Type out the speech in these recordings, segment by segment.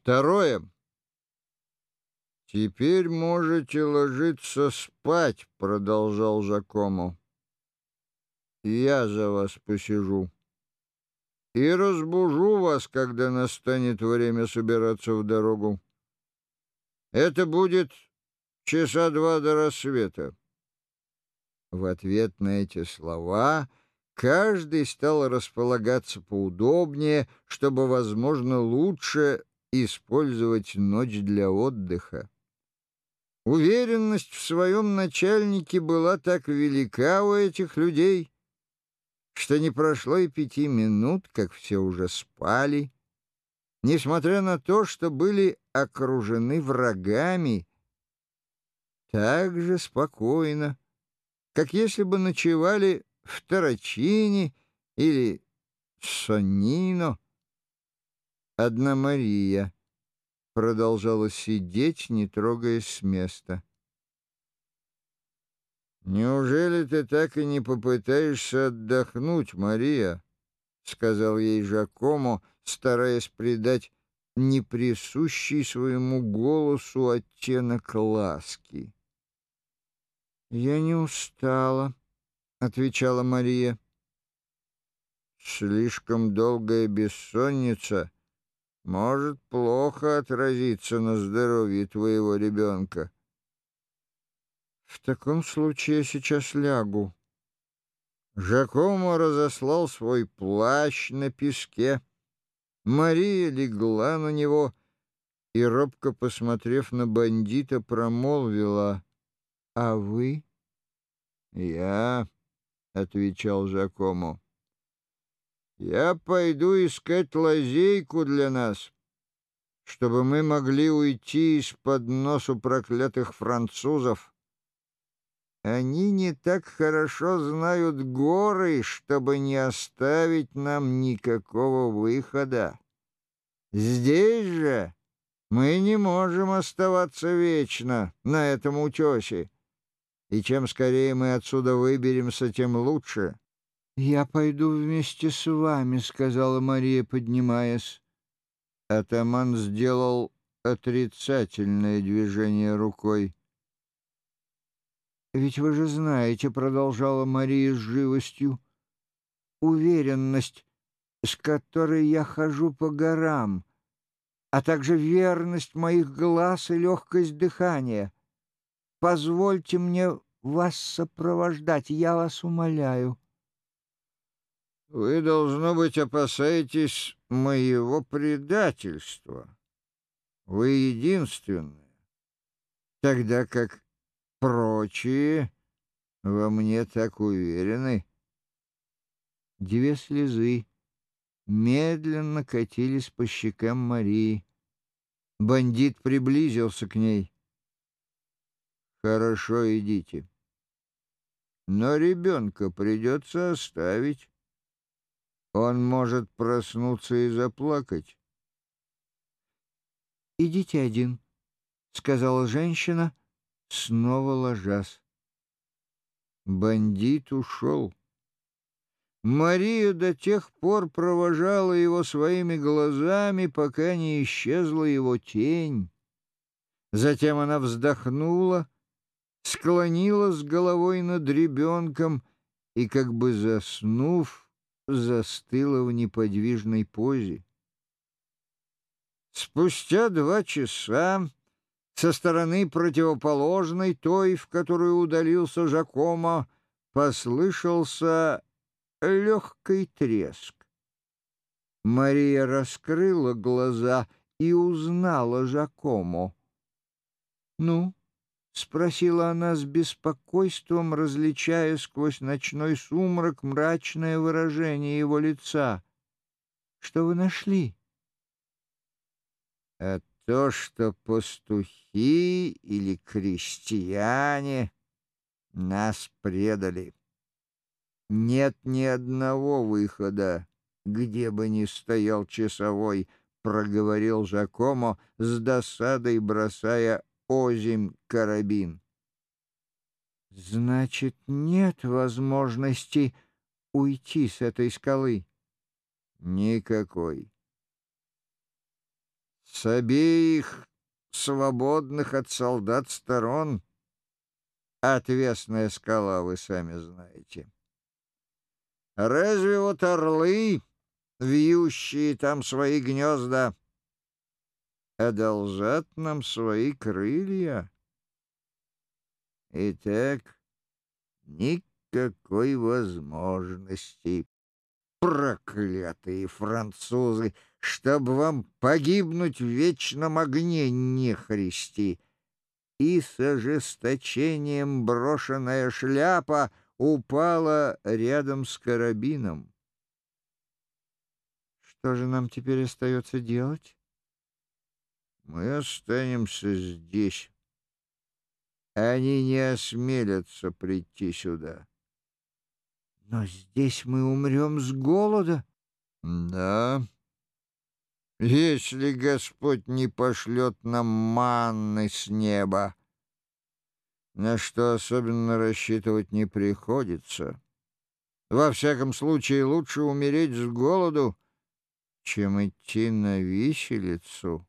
Второе. «Теперь можете ложиться спать», — продолжал Жакомо. «Я за вас посижу и разбужу вас, когда настанет время собираться в дорогу. Это будет часа 2 до рассвета». В ответ на эти слова каждый стал располагаться поудобнее, чтобы, возможно, лучше использовать ночь для отдыха. Уверенность в своем начальнике была так велика у этих людей, что не прошло и 5 минут, как все уже спали, несмотря на то, что были окружены врагами, так же спокойно, как если бы ночевали в Тарачине или Соннино. Одна Мария продолжала сидеть, не трогаясь с места. «Неужели ты так и не попытаешься отдохнуть, Мария?» — сказал ей Жакомо, стараясь придать неприсущий своему голосу оттенок ласки. «Я не устала», — отвечала Мария. «Слишком долгая бессонница может плохо отразиться на здоровье твоего ребенка». «В таком случае я сейчас лягу». Жакомо разослал свой плащ на песке. Мария легла на него и, робко посмотрев на бандита, промолвила: «А вы?» «Я», — отвечал Жакомо, — «я пойду искать лазейку для нас, чтобы мы могли уйти из-под носу проклятых французов. Они не так хорошо знают горы, чтобы не оставить нам никакого выхода. Здесь же мы не можем оставаться вечно на этом утесе, и чем скорее мы отсюда выберемся, тем лучше». «Я пойду вместе с вами», — сказала Мария, поднимаясь. Атаман сделал отрицательное движение рукой. «Ведь вы же знаете, — продолжала Мария с живостью, — уверенность, с которой я хожу по горам, а также верность моих глаз и легкость дыхания. Позвольте мне вас сопровождать, я вас умоляю». «Вы, должно быть, опасаетесь моего предательства. Вы единственная, тогда как прочие во мне так уверены». 2 слезы медленно катились по щекам Марии. Бандит приблизился к ней. «Хорошо, идите. Но ребенка придется оставить. Он может проснуться и заплакать». «Идите один», — сказала женщина, снова ложась. Бандит ушел. Мария до тех пор провожала его своими глазами, пока не исчезла его тень. Затем она вздохнула, склонилась головой над ребенком и, как бы заснув, застыла в неподвижной позе. Спустя 2 часа со стороны противоположной, той, в которую удалился Жакомо, послышался легкий треск. Мария раскрыла глаза и узнала Жакомо. «Ну?» — спросила она с беспокойством, различая сквозь ночной сумрак мрачное выражение его лица. «Что вы нашли?» «А то, что пастухи или крестьяне нас предали. Нет ни одного выхода, где бы ни стоял часовой», — проговорил Жакомо с досадой, бросая озимь карабин. «Значит, нет возможности уйти с этой скалы?» «Никакой. С обеих свободных от солдат сторон отвесная скала, вы сами знаете. Разве вот орлы, вьющие там свои гнезда, одолжат нам свои крылья? Итак, никакой возможности. Проклятые французы! Чтоб вам погибнуть в вечном огне нехристи! И с ожесточением брошенная шляпа упала рядом с карабином. Что же нам теперь остается делать? Мы останемся здесь. Они не осмелятся прийти сюда. Но здесь мы умрем с голода. Да, если Господь не пошлет нам манны с неба, на что особенно рассчитывать не приходится. Во всяком случае, лучше умереть с голоду, чем идти на виселицу.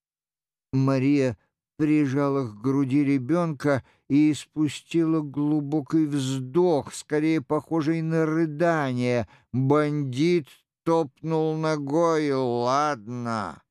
Мария прижала к груди ребенка и испустила глубокий вздох, скорее похожий на рыдание. Бандит топнул ногой. «Ладно,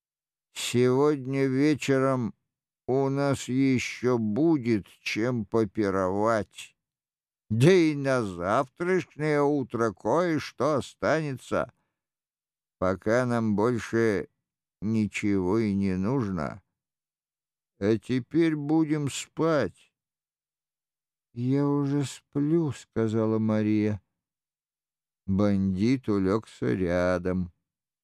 сегодня вечером у нас еще будет чем попировать. Да и на завтрашнее утро кое-что останется. Пока нам больше ничего и не нужно. А теперь будем спать». «Я уже сплю», — сказала Мария. Бандит улегся рядом.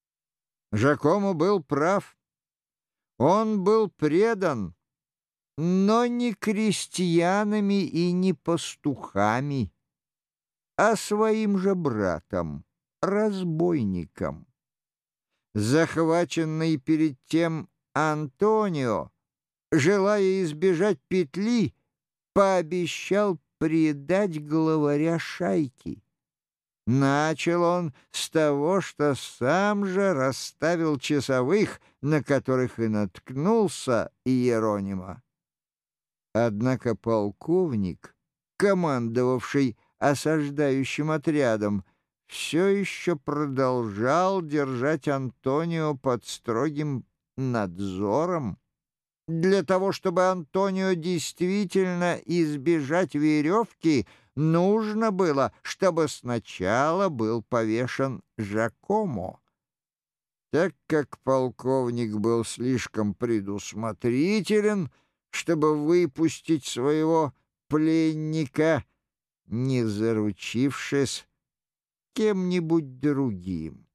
Жакомо был прав. Он был предан, но не крестьянами и не пастухами, а своим же братом, разбойником. Захваченный перед тем Антонио, желая избежать петли, пообещал предать главаря шайки. Начал он с того, что сам же расставил часовых, на которых и наткнулся Иеронима. Однако полковник, командовавший осаждающим отрядом, все еще продолжал держать Антонио под строгим надзором. Для того, чтобы Антонио действительно избежать веревки, нужно было, чтобы сначала был повешен Жакомо. Так как полковник был слишком предусмотрителен, чтобы выпустить своего пленника, не заручившись кем-нибудь другим.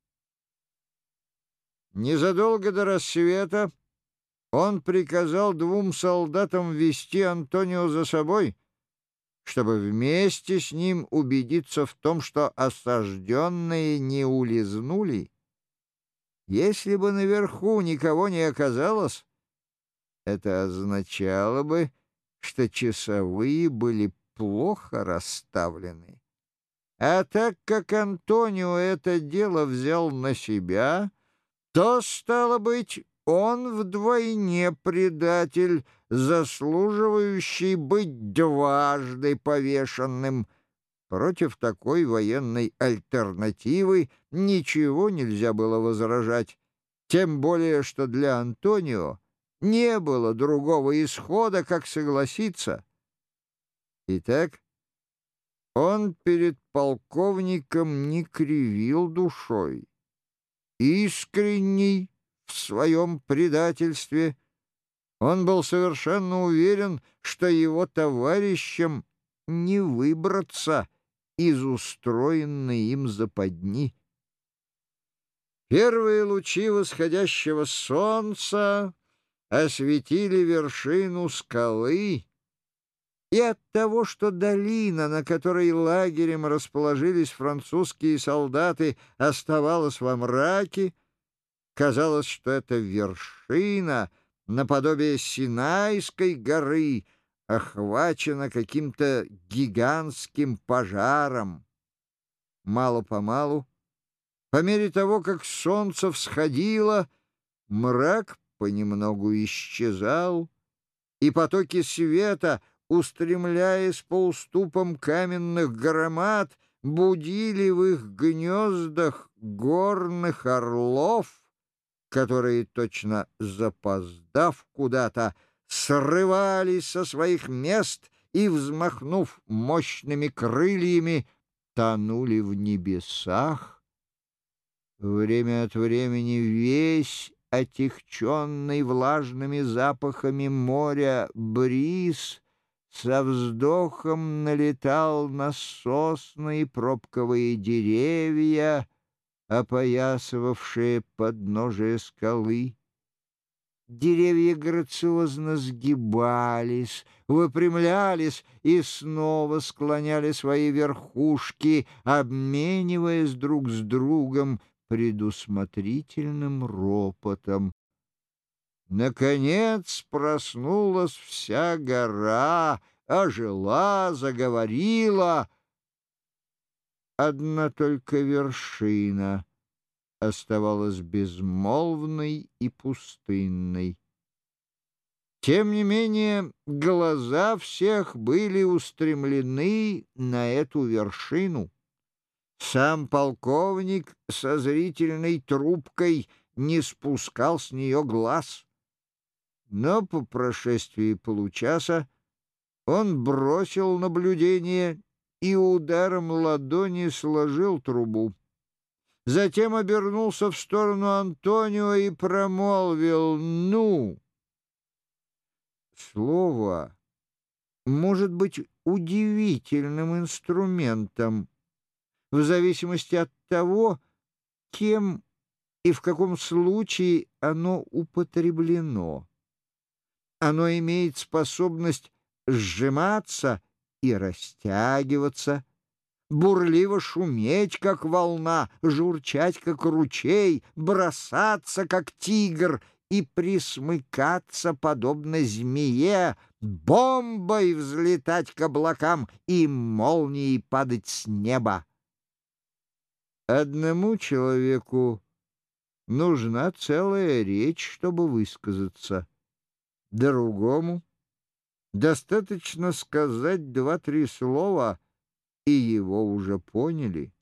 Незадолго до рассвета он приказал 2 солдатам вести Антонио за собой, чтобы вместе с ним убедиться в том, что осажденные не улизнули. Если бы наверху никого не оказалось, это означало бы, что часовые были плохо расставлены. А так как Антонио это дело взял на себя, то, стало быть, он вдвойне предатель, заслуживающий быть дважды повешенным. Против такой военной альтернативы ничего нельзя было возражать, тем более что для Антонио не было другого исхода, как согласиться. Итак, он перед полковником не кривил душой. Искренний в своем предательстве, он был совершенно уверен, что его товарищам не выбраться из устроенной им западни. Первые лучи восходящего солнца осветили вершину скалы, и от того, что долина, на которой лагерем расположились французские солдаты, оставалась во мраке, казалось, что эта вершина, наподобие Синайской горы, охвачена каким-то гигантским пожаром. Мало-помалу, по мере того, как солнце всходило, мрак понемногу исчезал, и потоки света, устремляясь по уступам каменных громад, будили в их гнездах горных орлов, которые, точно запоздав куда-то, срывались со своих мест и, взмахнув мощными крыльями, тонули в небесах. Время от времени весь отягченный влажными запахами моря бриз со вздохом налетал на сосны и пробковые деревья, опоясывавшие подножие скалы. Деревья грациозно сгибались, выпрямлялись и снова склоняли свои верхушки, обмениваясь друг с другом предусмотрительным ропотом. Наконец проснулась вся гора, ожила, заговорила. Одна только вершина оставалась безмолвной и пустынной. Тем не менее, глаза всех были устремлены на эту вершину. Сам полковник со зрительной трубкой не спускал с нее глаз. Но по прошествии получаса он бросил наблюдение и ударом ладони сложил трубу. Затем обернулся в сторону Антонио и промолвил «ну». Слово может быть удивительным инструментом в зависимости от того, кем и в каком случае оно употреблено. Оно имеет способность сжиматься и растягиваться, бурливо шуметь, как волна, журчать, как ручей, бросаться, как тигр, и присмыкаться, подобно змее, бомбой взлетать к облакам и молнией падать с неба. Одному человеку нужна целая речь, чтобы высказаться. Другому достаточно сказать 2-3 слова, и его уже поняли.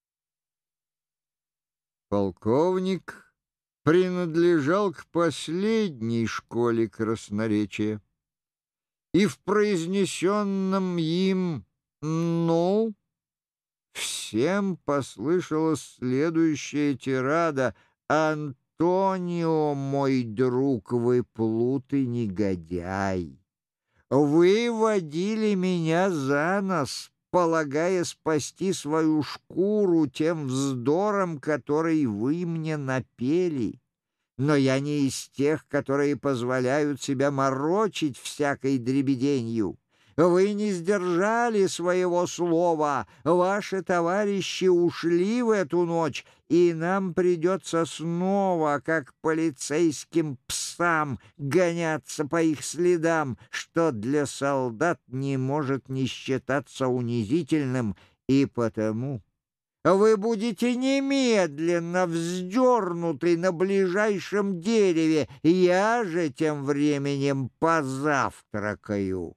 Полковник принадлежал к последней школе красноречия, и в произнесенном им «ну» всем послышалась следующая тирада: «Антонио, мой друг, вы плут и негодяй! Вы водили меня за нос, полагая спасти свою шкуру тем вздором, который вы мне напели. Но я не из тех, которые позволяют себя морочить всякой дребеденью. Вы не сдержали своего слова, ваши товарищи ушли в эту ночь, и нам придется снова, как полицейским псам, гоняться по их следам, что для солдат не может не считаться унизительным, и потому вы будете немедленно вздернуты на ближайшем дереве, я же тем временем позавтракаю».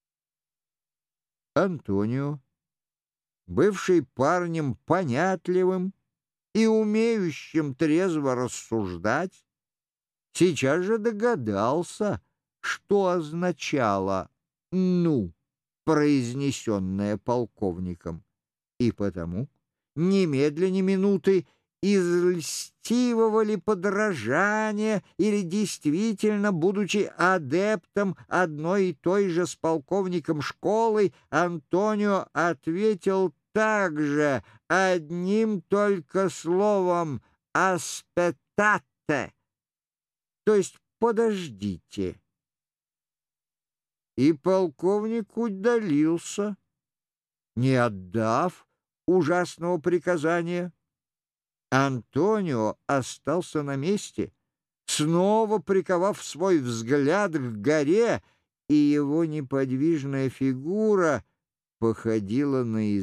Антонио, бывший парнем понятливым и умеющим трезво рассуждать, сейчас же догадался, что означало «ну», произнесенное полковником, и потому немедленно минуты из льстивого ли подражания или действительно, будучи адептом одной и той же с полковником школы, Антонио ответил также одним только словом «аспетtate», то есть «подождите». И полковник удалился, не отдав ужасного приказания. Антонио остался на месте, снова приковав свой взгляд к горе, и его неподвижная фигура походила на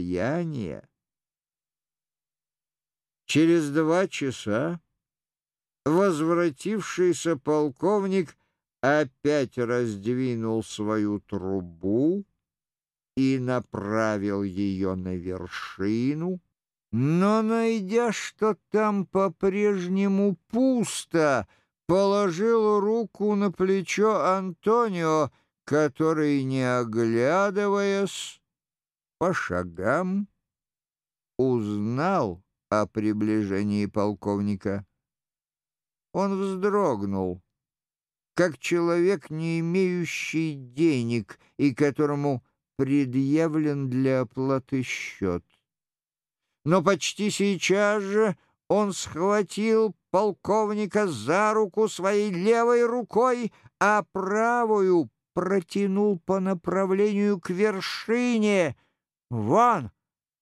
изваяние. Через 2 часа Возвратившийся полковник опять раздвинул свою трубу и направил ее на вершину, но, найдя, что там по-прежнему пусто, положил руку на плечо Антонио, который, не оглядываясь, по шагам узнал о приближении полковника. Он вздрогнул, как человек, не имеющий денег и которому предъявлен для оплаты счет. Но почти сейчас же он схватил полковника за руку своей левой рукой, а правую протянул по направлению к вершине. «Вон!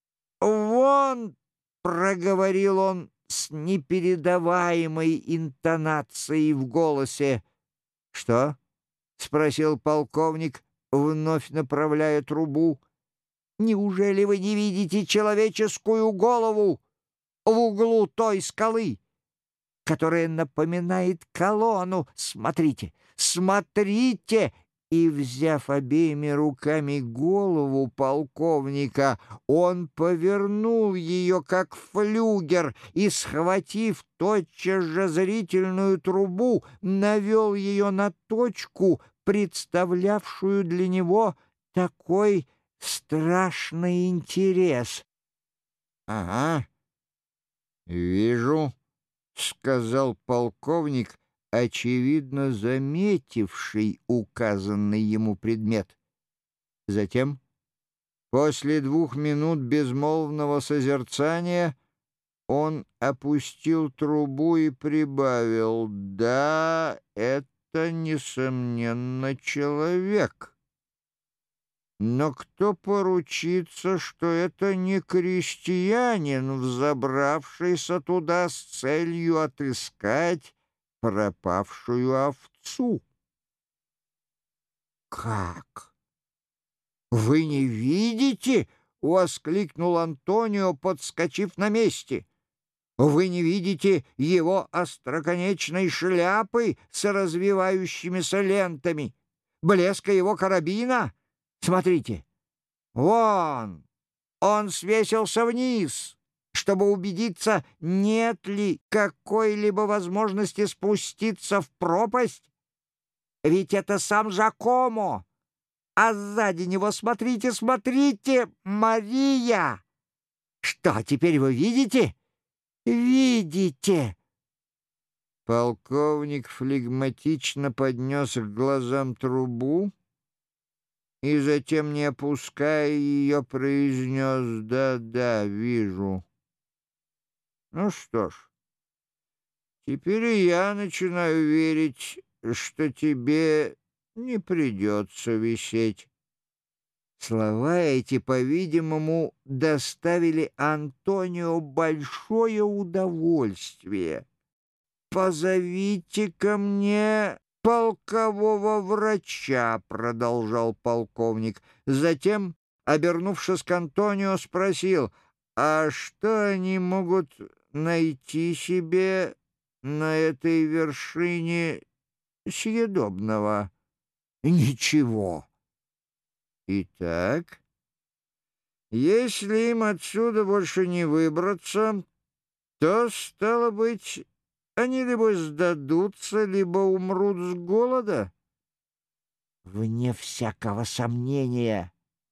Вон!» — проговорил он с непередаваемой интонацией в голосе. «Что?» — спросил полковник, вновь направляя трубу. «Неужели вы не видите человеческую голову в углу той скалы, которая напоминает колонну? Смотрите, смотрите!» И, взяв обеими руками голову полковника, он повернул ее, как флюгер, и, схватив тотчас же зрительную трубу, навел ее на точку, представлявшую для него такой страшный интерес. «Ага, вижу», — сказал полковник, очевидно заметивший указанный ему предмет. Затем, после 2 минут безмолвного созерцания, он опустил трубу и прибавил: «Да, это, несомненно, человек. Но кто поручится, что это не крестьянин, взобравшийся туда с целью отыскать пропавшую овцу?» «Как? Вы не видите?» — воскликнул Антонио, подскочив на месте. «Вы не видите его остроконечной шляпы с развивающимися лентами, блеска его карабина? Смотрите, вон, он свесился вниз, чтобы убедиться, нет ли какой-либо возможности спуститься в пропасть. Ведь это сам Жакомо, а сзади него, смотрите, смотрите, Мария! Что, теперь вы видите? Видите?» Полковник флегматично поднес к глазам трубу и затем, не опуская ее, произнес: «Да, вижу». «Ну что ж, теперь и я начинаю верить, что тебе не придется висеть». Слова эти, по-видимому, доставили Антонио большое удовольствие. «Позовите ко мне полкового врача», — продолжал полковник. Затем, обернувшись к Антонио, спросил: «А что они могут найти себе на этой вершине съедобного?» «Ничего». «Итак, если им отсюда больше не выбраться, то, стало быть, они либо сдадутся, либо умрут с голода?» «Вне всякого сомнения».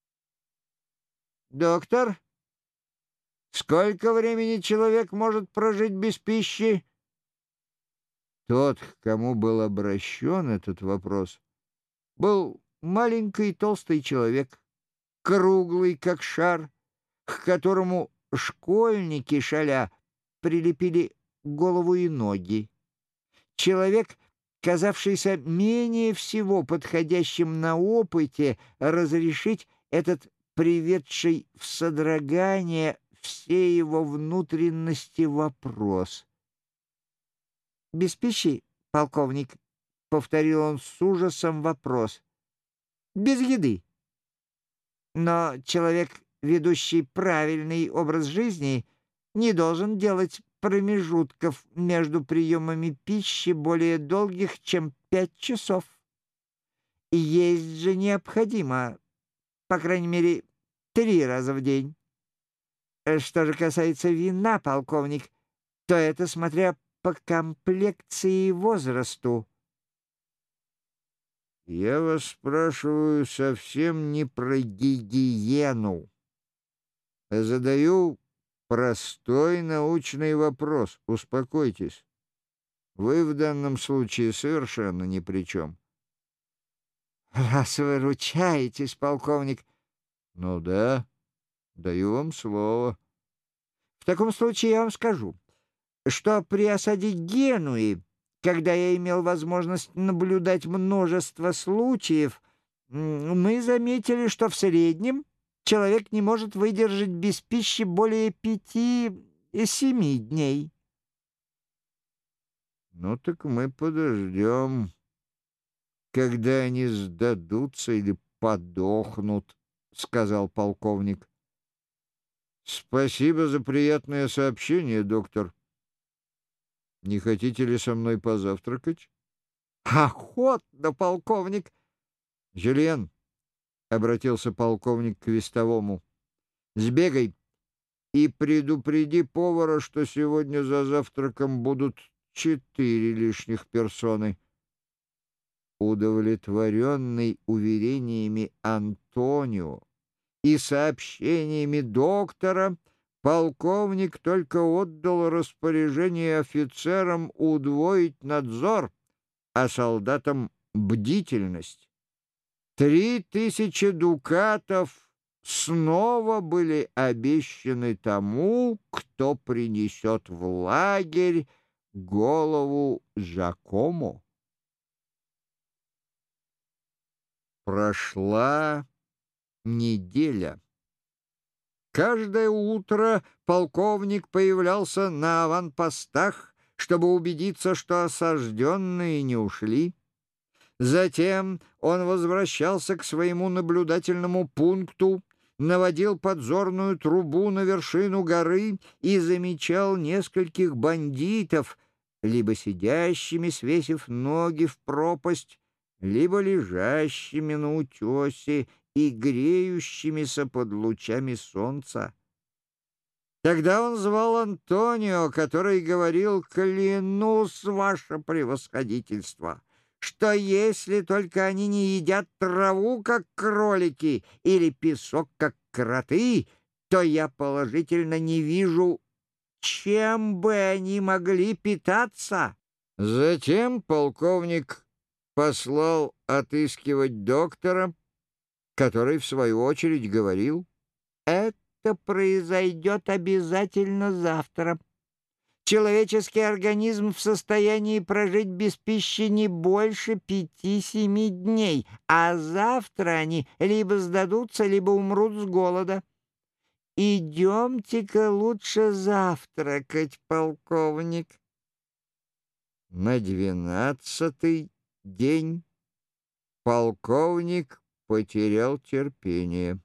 «Доктор, сколько времени человек может прожить без пищи?» Тот, к кому был обращен этот вопрос, был маленький толстый человек, круглый, как шар, к которому школьники, шаля, прилепили голову и ноги. Человек, казавшийся менее всего подходящим на опыте разрешить этот приведший в содрогание все его внутренности вопрос. «Без пищи, полковник?» — повторил он с ужасом вопрос. «Без еды. Но человек, ведущий правильный образ жизни, не должен делать промежутков между приемами пищи более долгих, чем 5 часов. И есть же необходимо, по крайней мере, 3 раза в день. Что же касается вина, полковник, то это смотря по комплекции и возрасту. Я вас спрашиваю совсем не про гигиену. Задаю простой научный вопрос. Успокойтесь. Вы в данном случае совершенно ни при чем. Раз вы ручаетесь, полковник, Ну да, даю вам слово. в таком случае я вам скажу, что при осаде Генуи, когда я имел возможность наблюдать множество случаев, мы заметили, что в среднем человек не может выдержать без пищи более 5-7 дней. Ну так мы подождем, когда они сдадутся или подохнут, — сказал полковник. Спасибо за приятное сообщение, доктор. Не хотите ли со мной позавтракать? Охотно, полковник. Жюльен, — обратился полковник к вестовому, — сбегай и предупреди повара, что сегодня за завтраком будут 4 лишних персоны. Удовлетворенный уверениями Антонио и сообщениями доктора, полковник только отдал распоряжение офицерам удвоить надзор, а солдатам — бдительность. 3000 дукатов снова были обещаны тому, кто принесет в лагерь голову Жакомо. Прошла неделя. Каждое утро полковник появлялся на аванпостах, чтобы убедиться, что осажденные не ушли. Затем он возвращался к своему наблюдательному пункту, наводил подзорную трубу на вершину горы и замечал нескольких бандитов, либо сидящими, свесив ноги в пропасть, либо лежащими на утесе и греющимися под лучами солнца. Тогда он звал Антонио, который говорил: «Клянусь, ваше превосходительство, что если только они не едят траву, как кролики, или песок, как кроты, то я положительно не вижу, чем бы они могли питаться». Затем полковник послал отыскивать доктора, который, в свою очередь, говорил: «Это произойдет обязательно завтра. Человеческий организм в состоянии прожить без пищи не больше 5-7 дней, а завтра они либо сдадутся, либо умрут с голода. Идемте-ка лучше завтракать, полковник». На 12-й день полковник потерял терпение.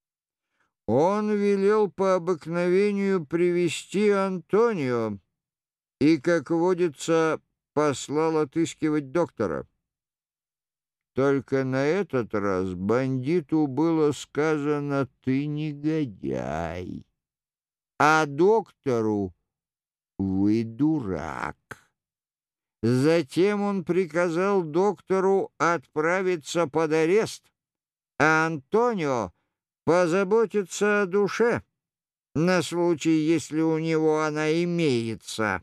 Он велел по обыкновению привести Антонио и, как водится, послал отыскивать доктора. Только на этот раз бандиту было сказано: «Ты негодяй», а доктору: «Вы дурак». Затем он приказал доктору отправиться под арест, а Антонио позаботиться о душе на случай, если у него она имеется.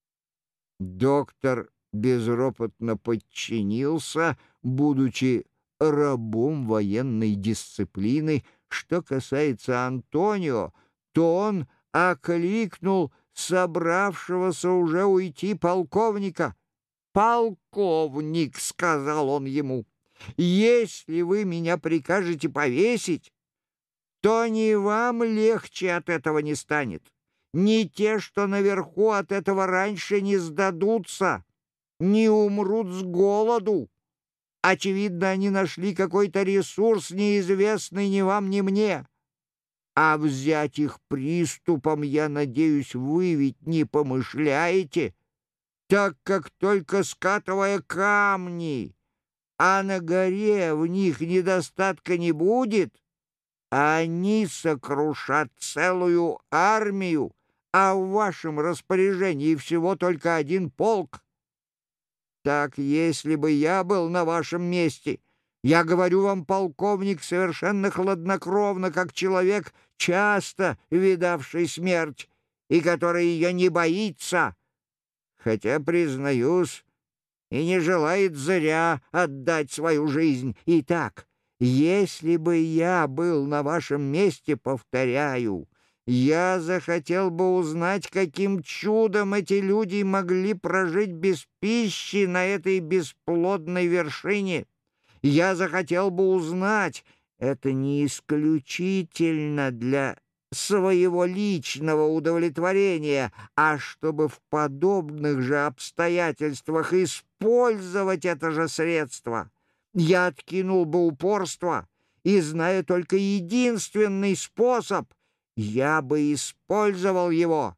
Доктор безропотно подчинился, будучи рабом военной дисциплины. Что касается Антонио, то он окликнул собравшегося уже уйти полковника. «Полковник», — сказал он ему, — «если вы меня прикажете повесить, то ни вам легче от этого не станет, ни те, что наверху, от этого раньше не сдадутся, не умрут с голоду. Очевидно, они нашли какой-то ресурс, неизвестный ни вам, ни мне. А взять их приступом, я надеюсь, вы ведь не помышляете, так как только скатывая камни, а на горе в них недостатка не будет, они сокрушат целую армию, а в вашем распоряжении всего только один полк. Так, если бы я был на вашем месте, я говорю вам, полковник, совершенно хладнокровно, как человек, часто видавший смерть и который ее не боится, хотя, признаюсь, и не желает зря отдать свою жизнь. Итак, если бы я был на вашем месте, повторяю, я захотел бы узнать, каким чудом эти люди могли прожить без пищи на этой бесплодной вершине. Я захотел бы узнать, это не исключительно для своего личного удовлетворения, а чтобы в подобных же обстоятельствах использовать это же средство. Я откинул бы упорство и, зная только единственный способ, я бы использовал его.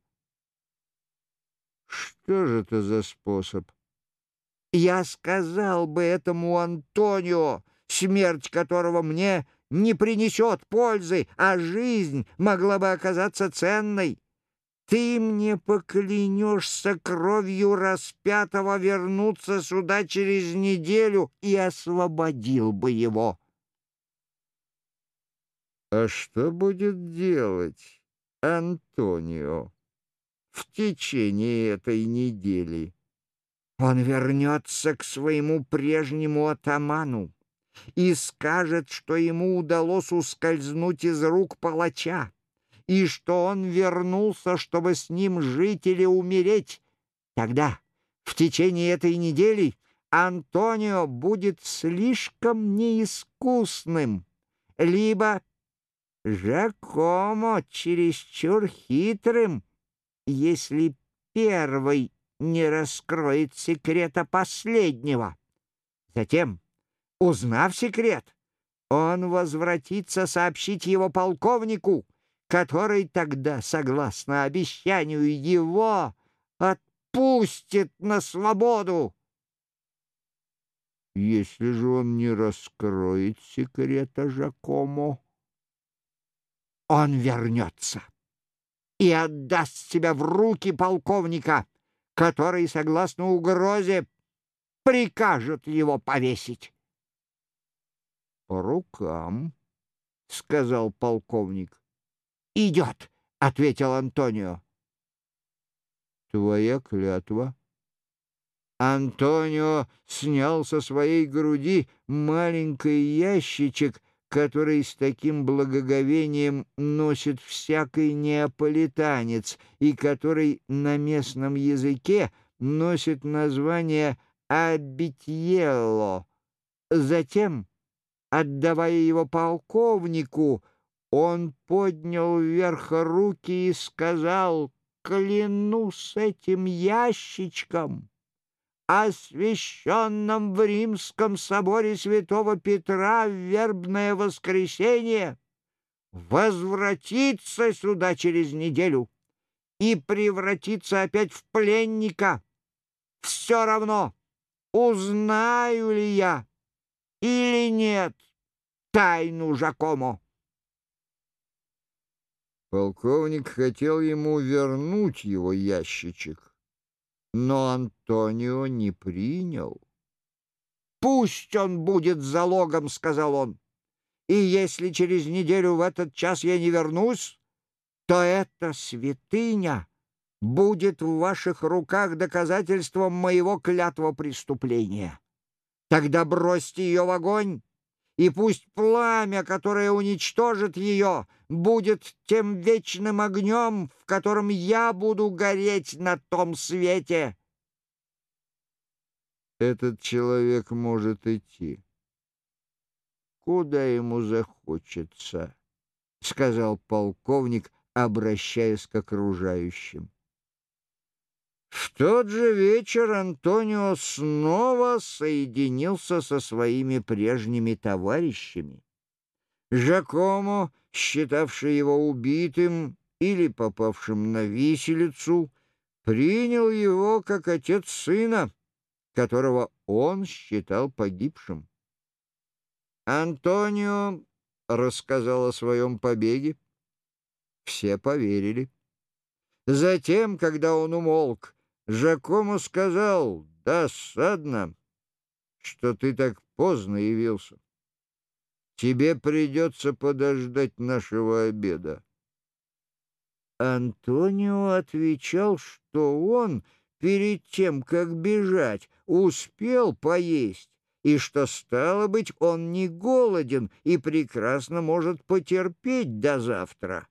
Что же это за способ? Я сказал бы этому Антонио, смерть которого мне не принесет пользы, а жизнь могла бы оказаться ценной. Ты мне поклянешься кровью распятого вернуться сюда через неделю и освободил бы его. А что будет делать Антонио в течение этой недели? Он вернется к своему прежнему атаману и скажет, что ему удалось ускользнуть из рук палача, и что он вернулся, чтобы с ним жить или умереть. Тогда, в течение этой недели, Антонио будет слишком неискусным, либо Жакомо чересчур хитрым, если первый не раскроет секрета последнего. Затем, узнав секрет, он возвратится сообщить его полковнику, который тогда, согласно обещанию, его отпустит на свободу. Если же он не раскроет секрета Жакомо, он вернется и отдаст себя в руки полковника, который, согласно угрозе, прикажет его повесить. — По рукам, — сказал полковник. — Идет, — ответил Антонио. — Твоя клятва? Антонио снял со своей груди маленький ящичек, который с таким благоговением носит всякий неаполитанец и который на местном языке носит название «абитьелло». Затем, отдавая его полковнику, он поднял вверх руки и сказал: «Клянусь этим ящичком, освященном в Римском соборе святого Петра в вербное воскресенье, возвратиться сюда через неделю и превратиться опять в пленника. Все равно, узнаю ли я или нет тайну Жакомо». Полковник хотел ему вернуть его ящичек, но Антонио не принял. «Пусть он будет залогом, — сказал он, — и если через неделю в этот час я не вернусь, то эта святыня будет в ваших руках доказательством моего клятвопреступления. Тогда бросьте ее в огонь, и пусть пламя, которое уничтожит ее, будет тем вечным огнем, в котором я буду гореть на том свете». Этот человек может идти куда ему захочется, — сказал полковник, обращаясь к окружающим. В тот же вечер Антонио снова соединился со своими прежними товарищами. Жакомо считавший его убитым или попавшим на виселицу, принял его как отец сына, которого он считал погибшим. Антонио рассказал о своем побеге. Все поверили. Затем, когда он умолк, Жакомо сказал: «Досадно, что ты так поздно явился. Тебе придется подождать нашего обеда». Антонио отвечал, что он, перед тем, как бежать, успел поесть, и что, стало быть, он не голоден и прекрасно может потерпеть до завтра.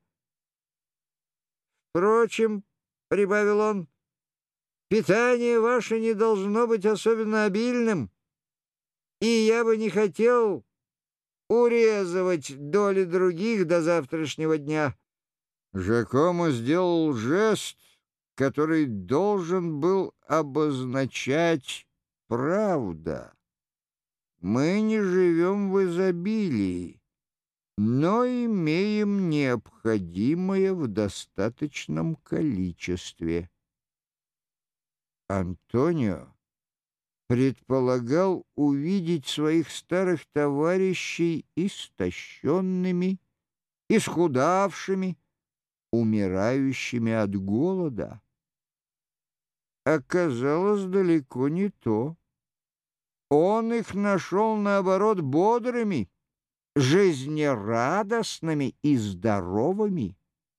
«Впрочем, — прибавил он, — питание ваше не должно быть особенно обильным, и я бы не хотел урезывать доли других до завтрашнего дня». Жакомо сделал жест, который должен был обозначать «правда». Мы не живем в изобилии, но имеем необходимое в достаточном количестве. Антонио предполагал увидеть своих старых товарищей истощенными, исхудавшими, умирающими от голода. Оказалось далеко не то. Он их нашел, наоборот, бодрыми, жизнерадостными и здоровыми.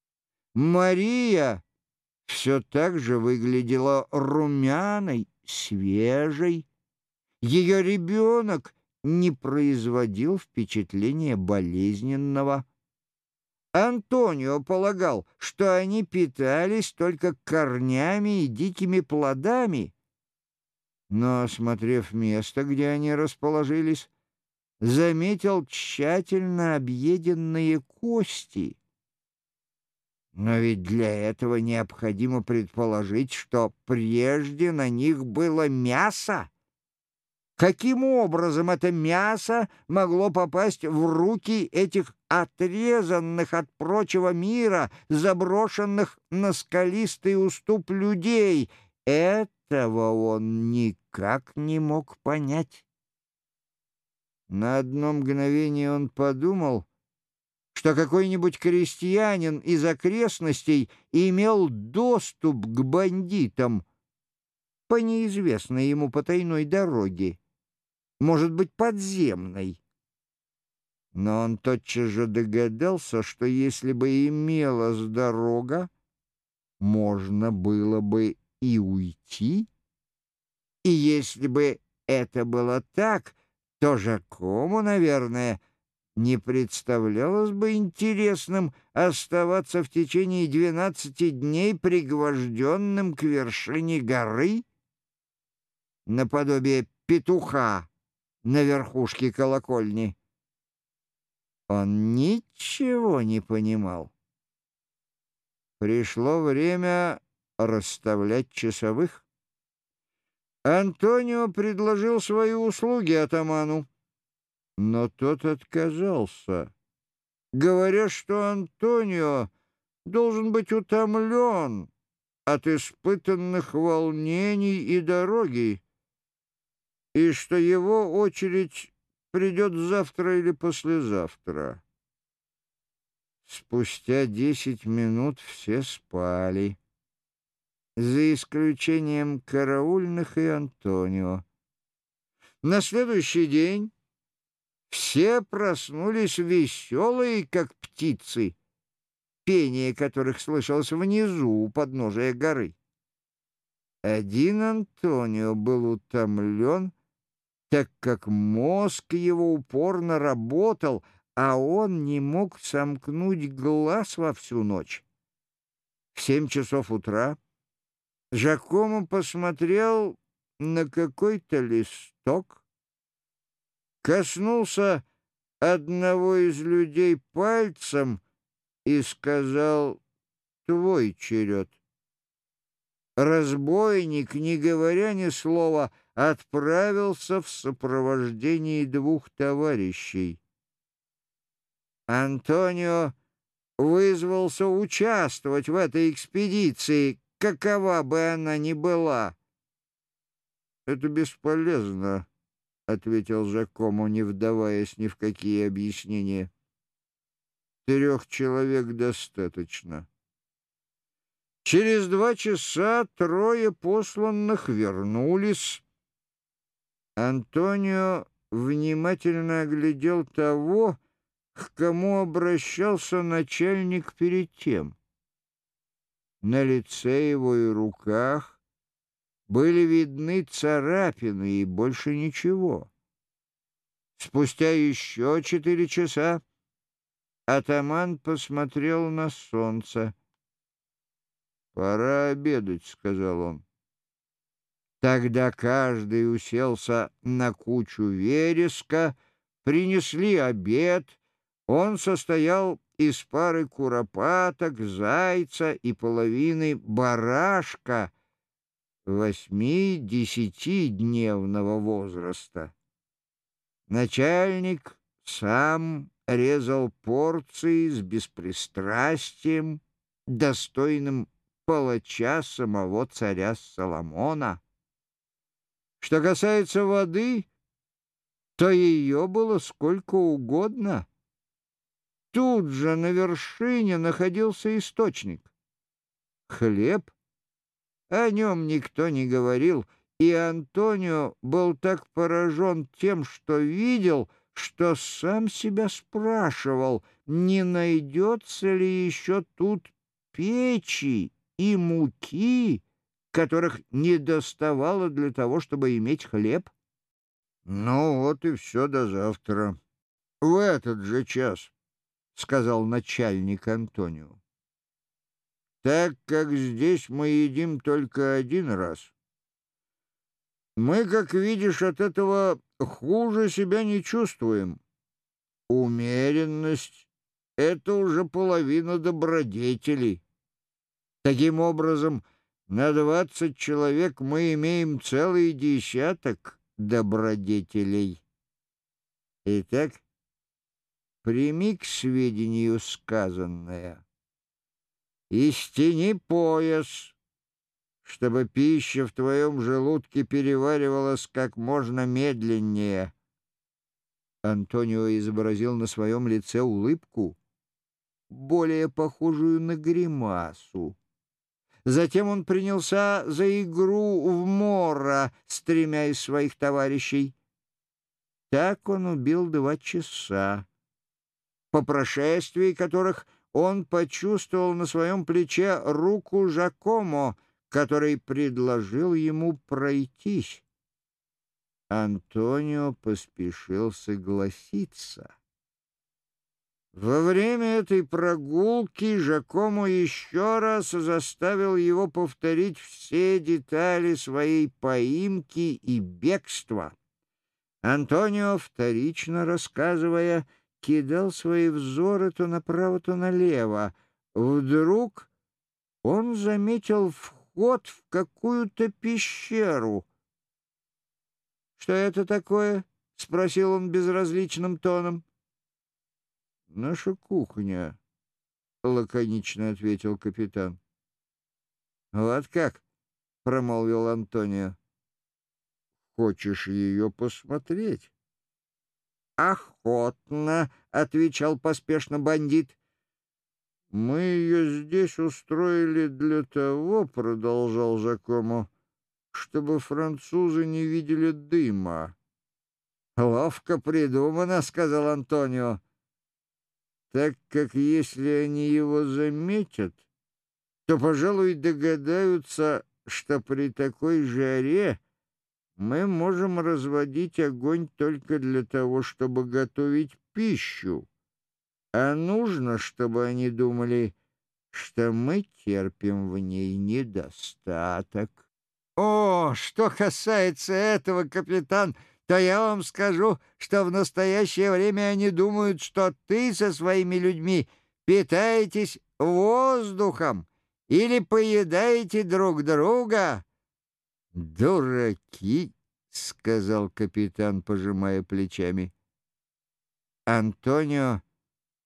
Мария все так же выглядела румяной, свежей. Ее ребенок не производил впечатления болезненного. Антонио полагал, что они питались только корнями и дикими плодами, но, осмотрев место, где они расположились, заметил тщательно объеденные кости. Но ведь для этого необходимо предположить, что прежде на них было мясо. Каким образом это мясо могло попасть в руки этих отрезанных от прочего мира, заброшенных на скалистый уступ людей? Этого он никак не мог понять. На одно мгновение он подумал, что какой-нибудь крестьянин из окрестностей имел доступ к бандитам по неизвестной ему потайной дороге, может быть, подземной. Но он тотчас же догадался, что если бы имелась дорога, можно было бы и уйти. И если бы это было так, то Жакому, наверное, не представлялось бы интересным оставаться в течение 12 дней пригвожденным к вершине горы, наподобие петуха на верхушке колокольни. Он ничего не понимал. Пришло время расставлять часовых. Антонио предложил свои услуги атаману, но тот отказался, говоря, что Антонио должен быть утомлен от испытанных волнений и дороги, и что его очередь придет завтра или послезавтра. Спустя 10 минут все спали, за исключением караульных и Антонио. На следующий день все проснулись веселые, как птицы, пение которых слышалось внизу, у подножия горы. Один Антонио был утомлен, так как мозг его упорно работал, а он не мог сомкнуть глаз во всю ночь. В 7 часов утра Жакомо посмотрел на какой-то листок, коснулся одного из людей пальцем и сказал: «Твой черед». Разбойник, не говоря ни слова, отправился в сопровождении 2 товарищей. Антонио вызвался участвовать в этой экспедиции, какова бы она ни была. «Это бесполезно», — ответил Жакомо, не вдаваясь ни в какие объяснения. «3 человек достаточно». Через 2 часа 3 посланных вернулись. Антонио внимательно оглядел того, к кому обращался начальник перед тем. На лице его и руках были видны царапины и больше ничего. Спустя еще 4 часа атаман посмотрел на солнце. «Пора обедать», — сказал он. Тогда каждый уселся на кучу вереска, принесли обед. Он состоял из пары куропаток, зайца и половины барашка 8-10-дневного возраста. Начальник сам резал порции с беспристрастием, достойным палача самого царя Соломона. Что касается воды, то ее было сколько угодно. Тут же на вершине находился источник. Хлеб, о нем никто не говорил, и Антонио был так поражен тем, что видел, что сам себя спрашивал, не найдется ли еще тут печи и муки, которых не доставало для того, чтобы иметь хлеб. «Ну вот и все, до завтра. В этот же час», — сказал начальник Антонио. «Так как здесь мы едим только 1 раз, мы, как видишь, от этого хуже себя не чувствуем. Умеренность — это уже половина добродетелей. Таким образом, на 20 человек мы имеем целый десяток добродетелей. Итак, прими к сведению сказанное и стяни пояс, чтобы пища в твоем желудке переваривалась как можно медленнее». Антонио изобразил на своем лице улыбку, более похожую на гримасу. Затем он принялся за игру в мора с 3 из своих товарищей. Так он убил 2 часа, по прошествии которых он почувствовал на своем плече руку Жакомо, который предложил ему пройтись. Антонио поспешил согласиться. Во время этой прогулки Жакомо еще раз заставил его повторить все детали своей поимки и бегства. Антонио, вторично рассказывая, кидал свои взоры то направо, то налево. Вдруг он заметил вход в какую-то пещеру. «Что это такое?» — спросил он безразличным тоном. «Наша кухня», — лаконично ответил капитан. «Вот как?» — промолвил Антонио. «Хочешь ее посмотреть?» «Охотно», — отвечал поспешно бандит. «Мы ее здесь устроили для того, — продолжал Жакомо, — чтобы французы не видели дыма». «Ловко придумано», — сказал Антонио. «Так как если они его заметят, то, пожалуй, догадаются, что при такой жаре мы можем разводить огонь только для того, чтобы готовить пищу, а нужно, чтобы они думали, что мы терпим в ней недостаток». «О, что касается этого, капитан, то я вам скажу, что в настоящее время они думают, что ты со своими людьми питаетесь воздухом или поедаете друг друга». «Дураки», — сказал капитан, пожимая плечами. Антонио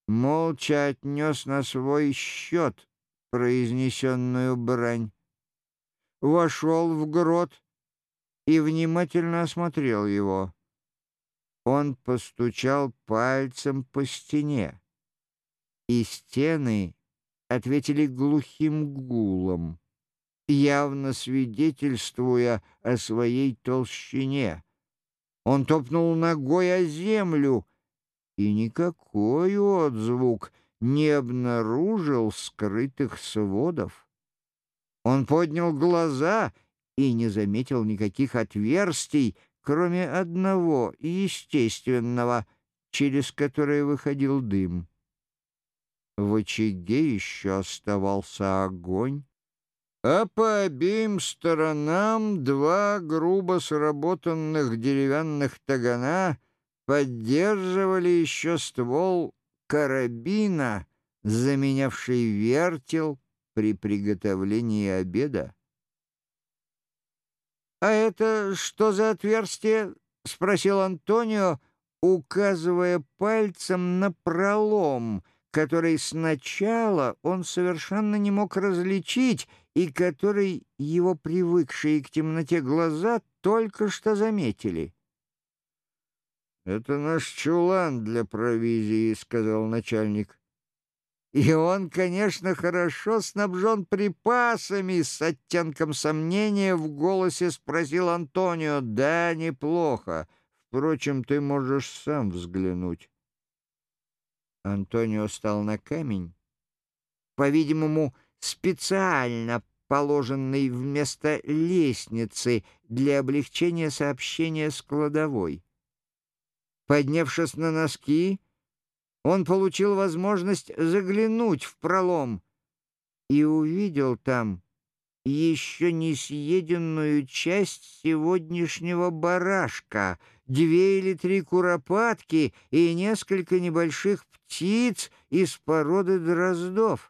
молча отнес на свой счет произнесенную брань, вошел в грот и внимательно осмотрел его. Он постучал пальцем по стене, и стены ответили глухим гулом, явно свидетельствуя о своей толщине. Он топнул ногой о землю, и никакой отзвук не обнаружил скрытых сводов. Он поднял глаза и не заметил никаких отверстий, кроме одного естественного, через которое выходил дым. В очаге еще оставался огонь, а по обеим сторонам два грубо сработанных деревянных тагана поддерживали еще ствол карабина, заменявший вертел при приготовлении обеда. «А это что за отверстие?» — спросил Антонио, указывая пальцем на пролом, который сначала он совершенно не мог различить и который его привыкшие к темноте глаза только что заметили. «Это наш чулан для провизии», — сказал начальник. «И он, конечно, хорошо снабжен припасами», — с оттенком сомнения в голосе спросил Антонио. «Да, неплохо. Впрочем, ты можешь сам взглянуть». Антонио стал на камень, по-видимому, специально положенный вместо лестницы для облегчения сообщения с кладовой. Поднявшись на носки, он получил возможность заглянуть в пролом и увидел там еще не съеденную часть сегодняшнего барашка, 2 или 3 куропатки и несколько небольших птиц из породы дроздов.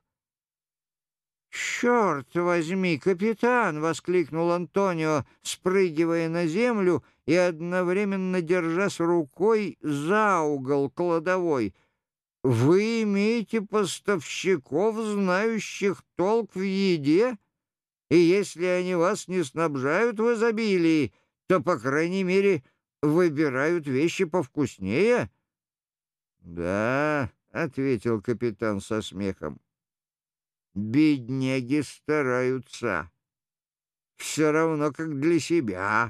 «Черт возьми, капитан!» — воскликнул Антонио, спрыгивая на землю и одновременно держась рукой за угол кладовой. «Вы имеете поставщиков, знающих толк в еде, и если они вас не снабжают в изобилии, то, по крайней мере, выбирают вещи повкуснее». «Да», — ответил капитан со смехом, — «бедняги стараются, все равно как для себя».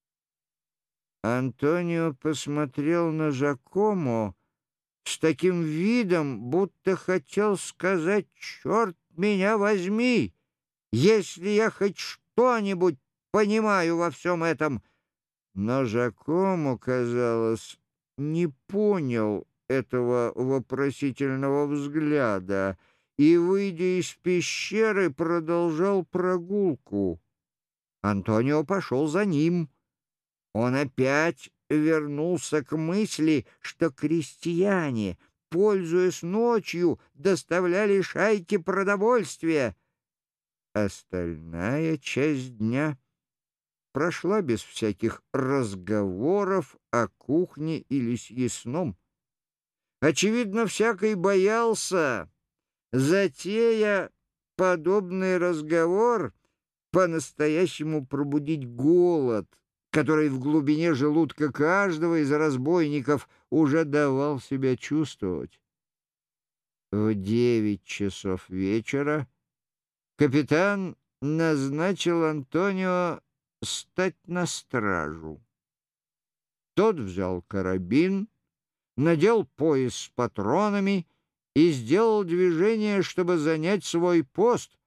Антонио посмотрел на Жакомо с таким видом, будто хотел сказать: «Черт меня возьми, если я хоть что-нибудь понимаю во всем этом». Но Жакомо, казалось, не понял этого вопросительного взгляда и, выйдя из пещеры, продолжал прогулку. Антонио пошел за ним. Он опять вернулся к мысли, что крестьяне, пользуясь ночью, доставляли шайке продовольствие. Остальная часть дня прошла без всяких разговоров о кухне или съестном. Очевидно, всякий боялся, затея подобный разговор, по-настоящему пробудить голод, который в глубине желудка каждого из разбойников уже давал себя чувствовать. В 9 часов вечера капитан назначил Антонио стать на стражу. Тот взял карабин, надел пояс с патронами и сделал движение, чтобы занять свой пост.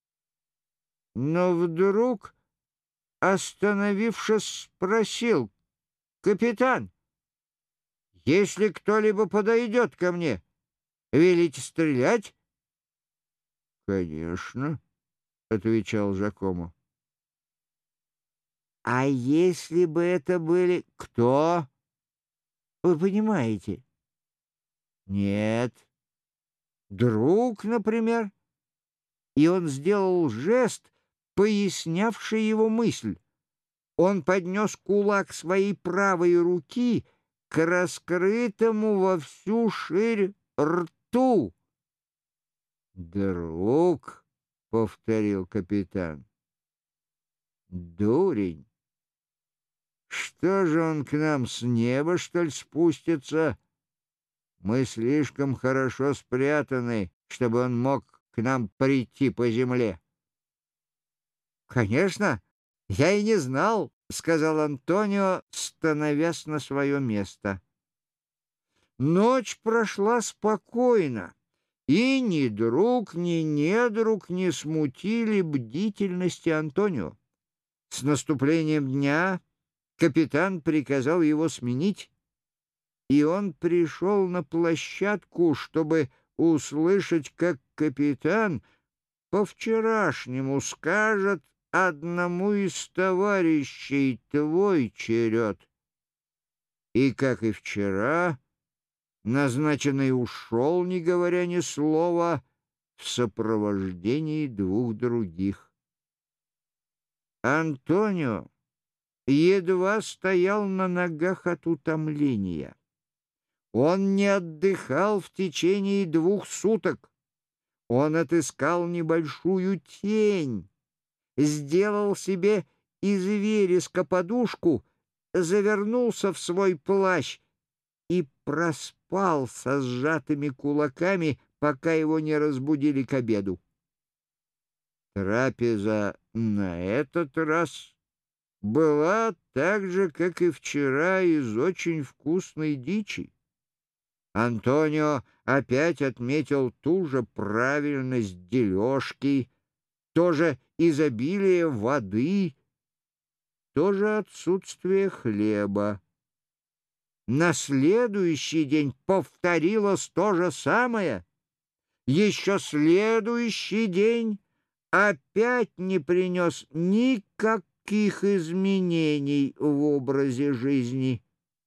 Но вдруг, остановившись, спросил: «Капитан, если кто-либо подойдет ко мне, велите стрелять?» «Конечно», — отвечал Жакомо. «А если бы это были...» «Кто? Вы понимаете?» «Нет. Друг, например». И он сделал жест, пояснявший его мысль. Он поднес кулак своей правой руки к раскрытому во всю ширь рту борту». «Друг», — повторил капитан. «Дурень! Что же он к нам с неба, что ли, спустится? Мы слишком хорошо спрятаны, чтобы он мог к нам прийти по земле». «Конечно, я и не знал», — сказал Антонио, становясь на свое место. Ночь прошла спокойно, и ни друг, ни недруг не смутили бдительности Антонио. С наступлением дня капитан приказал его сменить, и он пришел на площадку, чтобы услышать, как капитан по-вчерашнему скажет одному из товарищей: «Твой черед». И, как и вчера, назначенный ушел, не говоря ни слова, в сопровождении двух других. Антонио едва стоял на ногах от утомления. Он не отдыхал в течение 2 суток. Он отыскал небольшую тень, сделал себе из вереска подушку, завернулся в свой плащ и проспал со сжатыми кулаками, пока его не разбудили к обеду. Трапеза на этот раз была так же, как и вчера, из очень вкусной дичи. Антонио опять отметил ту же правильность дележки, то же изобилие воды, то же отсутствие хлеба. На следующий день повторилось то же самое. Еще следующий день опять не принес никаких изменений в образе жизни.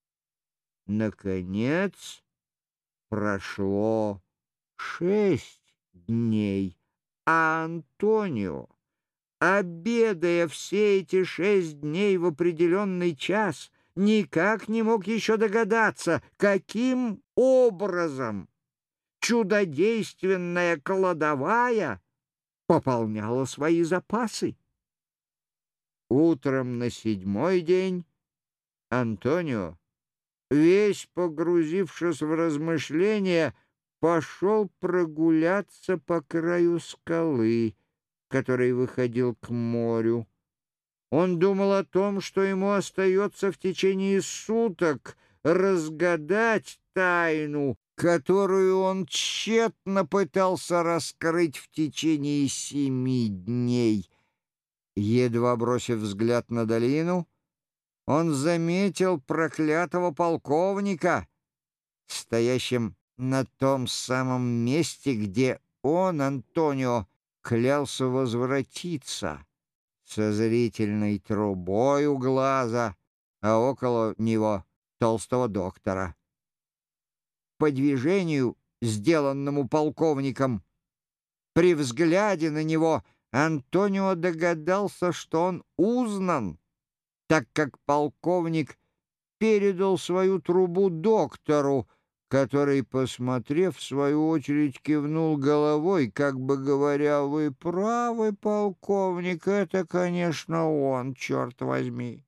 Наконец, прошло 6 дней, а Антонио, обедая все эти 6 дней в определенный час, никак не мог еще догадаться, каким образом чудодейственная кладовая пополняла свои запасы. Утром на 7-й день Антонио, весь погрузившись в размышления, пошел прогуляться по краю скалы, который выходил к морю. Он думал о том, что ему остается в течение суток разгадать тайну, которую он тщетно пытался раскрыть в течение 7 дней. Едва бросив взгляд на долину, он заметил проклятого полковника, стоящим на том самом месте, где он, Антонио, клялся возвратиться, со зрительной трубой у глаза, а около него толстого доктора. По движению, сделанному полковником, при взгляде на него Антонио догадался, что он узнан, так как полковник передал свою трубу доктору, который, посмотрев, в свою очередь кивнул головой, как бы говоря: «Вы правы, полковник, это, конечно, он, черт возьми».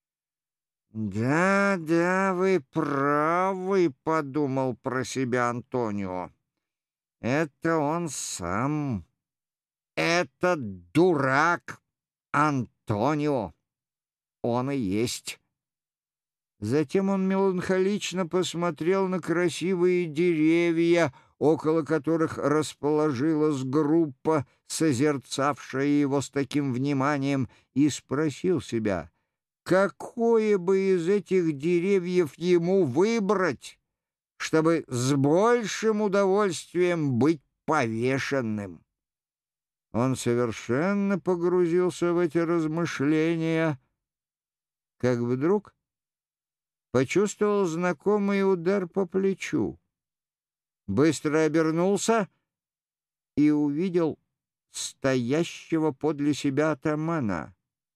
«Да, да, вы правы», — подумал про себя Антонио. «Это он сам. Это дурак Антонио. Он и есть». Затем он меланхолично посмотрел на красивые деревья, около которых расположилась группа, созерцавшая его с таким вниманием, и спросил себя, какое бы из этих деревьев ему выбрать, чтобы с большим удовольствием быть повешенным. Он совершенно погрузился в эти размышления, как вдруг почувствовал знакомый удар по плечу, быстро обернулся и увидел стоящего подле себя атамана.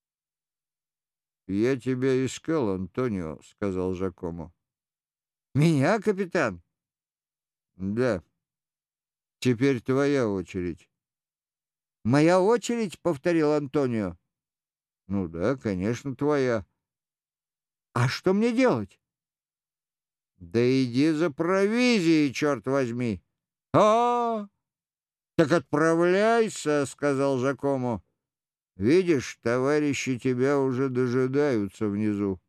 «Я тебя искал, Антонио», — сказал Жакомо. «Меня, капитан?» «Да. Теперь твоя очередь. «Моя очередь?» — повторил Антонио. Ну да, конечно, твоя. «А что мне делать?» Да иди за провизией, черт возьми. «А, Так отправляйся, — сказал Жакомо. Видишь, товарищи тебя уже дожидаются внизу.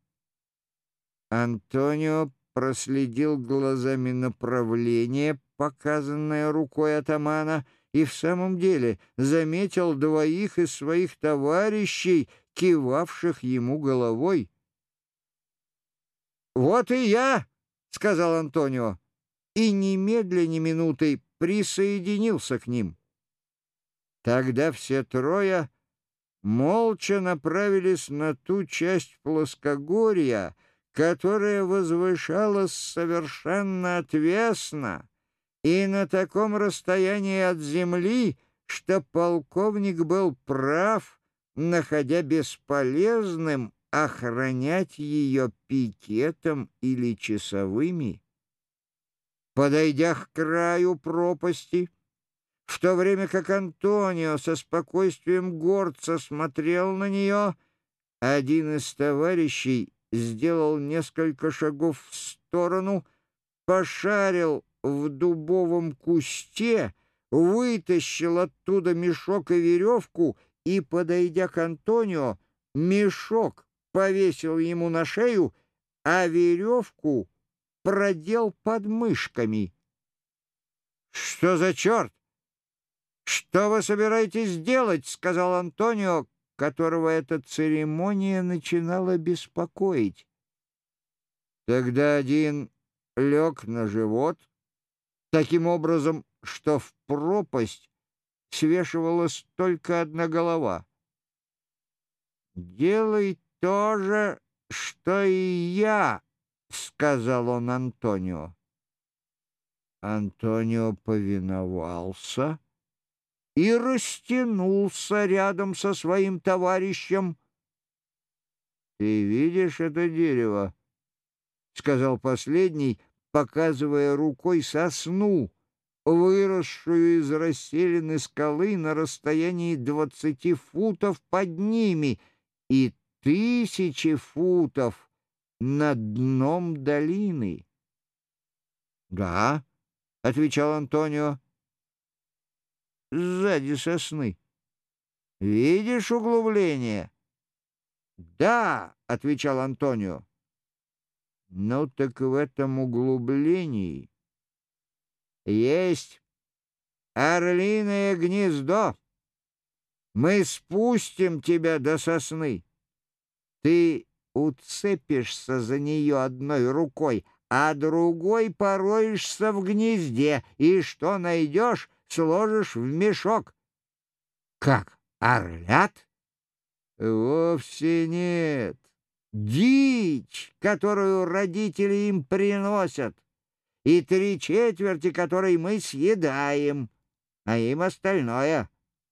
Антонио проследил глазами направление, показанное рукой атамана, и в самом деле заметил двоих из своих товарищей, кивавших ему головой. «Вот и я!» — сказал Антонио, и немедля ни минуты присоединился к ним. Тогда все трое молча направились на ту часть плоскогорья, которая возвышалась совершенно отвесно и на таком расстоянии от земли, что полковник был прав, находя бесполезным охранять ее пикетом или часовыми. Подойдя к краю пропасти, в то время как Антонио со спокойствием горца смотрел на нее, один из товарищей сделал несколько шагов в сторону, пошарил в дубовом кусте, вытащил оттуда мешок и веревку и, подойдя к Антонио, мешок повесил ему на шею, а веревку продел под мышками. «Что за черт? Что вы собираетесь делать?» — сказал Антонио, которого эта церемония начинала беспокоить. Тогда один лег на живот, таким образом, что в пропасть свешивалась только одна голова. «Делай то же, что и я», — сказал он Антонио. Антонио повиновался и растянулся рядом со своим товарищем. «Ты видишь это дерево?» — сказал последний, показывая рукой сосну, выросшую из расселены скалы на расстоянии 20 футов под ними и 1000 футов над дном долины. «Да», — отвечал Антонио, — «сзади сосны. Видишь углубление?» «Да», — отвечал Антонио. «Ну так в этом углублении есть орлиное гнездо. Мы спустим тебя до сосны. Ты уцепишься за нее одной рукой, а другой пороешься в гнезде, и что найдешь, сложишь в мешок». «Как, орлят?» «Вовсе нет. Дичь, которую родители им приносят, и 3/4 которой мы съедаем, а им остальное».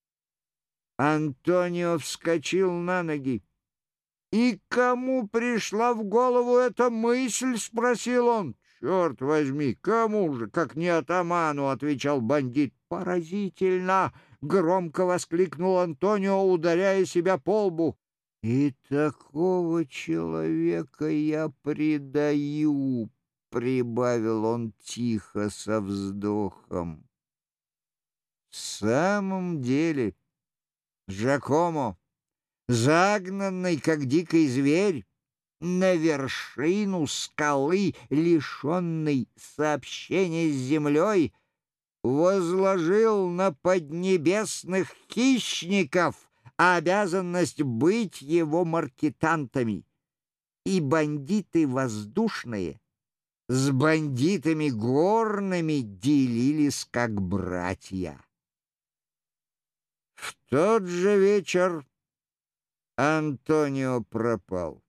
Антонио вскочил на ноги. «И кому пришла в голову эта мысль?» — спросил он. «Черт возьми, кому же, как не атаману?» — отвечал бандит. «Поразительно!» — громко воскликнул Антонио, ударяя себя по лбу. «И такого человека я предаю», — прибавил он тихо со вздохом. В самом деле, Жакомо, загнанный, как дикий зверь, на вершину скалы, лишенный сообщения с землей, возложил на поднебесных хищников обязанность быть его маркетантами. И бандиты воздушные с бандитами горными делились как братья. В тот же вечер Антонио пропал.